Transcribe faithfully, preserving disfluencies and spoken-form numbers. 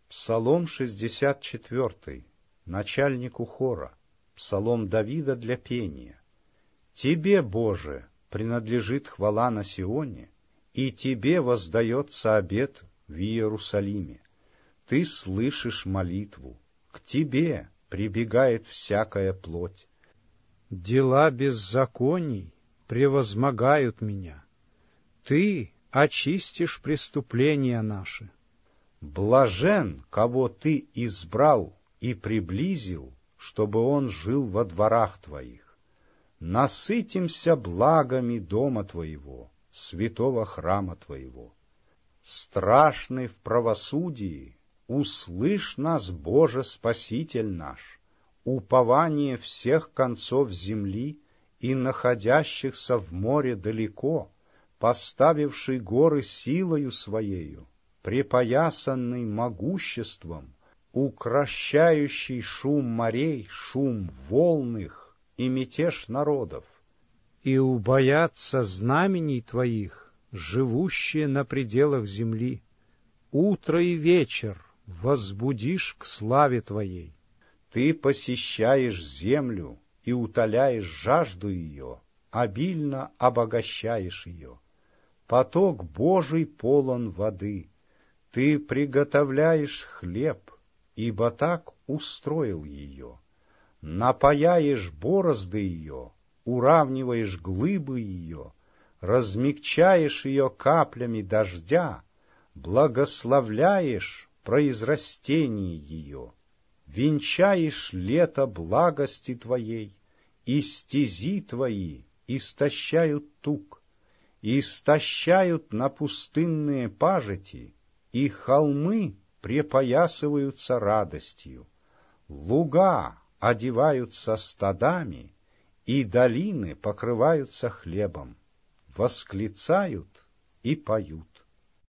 Псалом шестьдесят четвёртый, начальнику хора, псалом Давида для пения. Тебе, Боже, принадлежит хвала на Сионе, и Тебе воздается обет в Иерусалиме. Ты слышишь молитву, к Тебе прибегает всякая плоть. Дела беззаконий превозмогают меня. Ты очистишь преступления наши. Блажен, кого Ты избрал и приблизил, чтобы он жил во дворах Твоих. Насытимся благами дома Твоего, святого храма Твоего. Страшный в правосудии, услышь нас, Боже, Спаситель наш, упование всех концов земли и находящихся в море далеко, поставивший горы силою Своею, припоясанный могуществом, укращающий шум морей, шум волн их и мятеж народов. И убоятся знамений Твоих, живущие на пределах земли. Утро и вечер возбудишь к славе Твоей. Ты посещаешь землю и утоляешь жажду ее, обильно обогащаешь ее. Поток Божий полон воды. Ты приготовляешь хлеб, ибо так устроил ее. Напаяешь борозды ее, уравниваешь глыбы ее, размягчаешь ее каплями дождя, благословляешь произрастение ее, венчаешь лето благости Твоей, и стези Твои истощают тук, истощают на пустынные пажити, и холмы препоясываются радостью, луга одеваются стадами, и долины покрываются хлебом, восклицают и поют.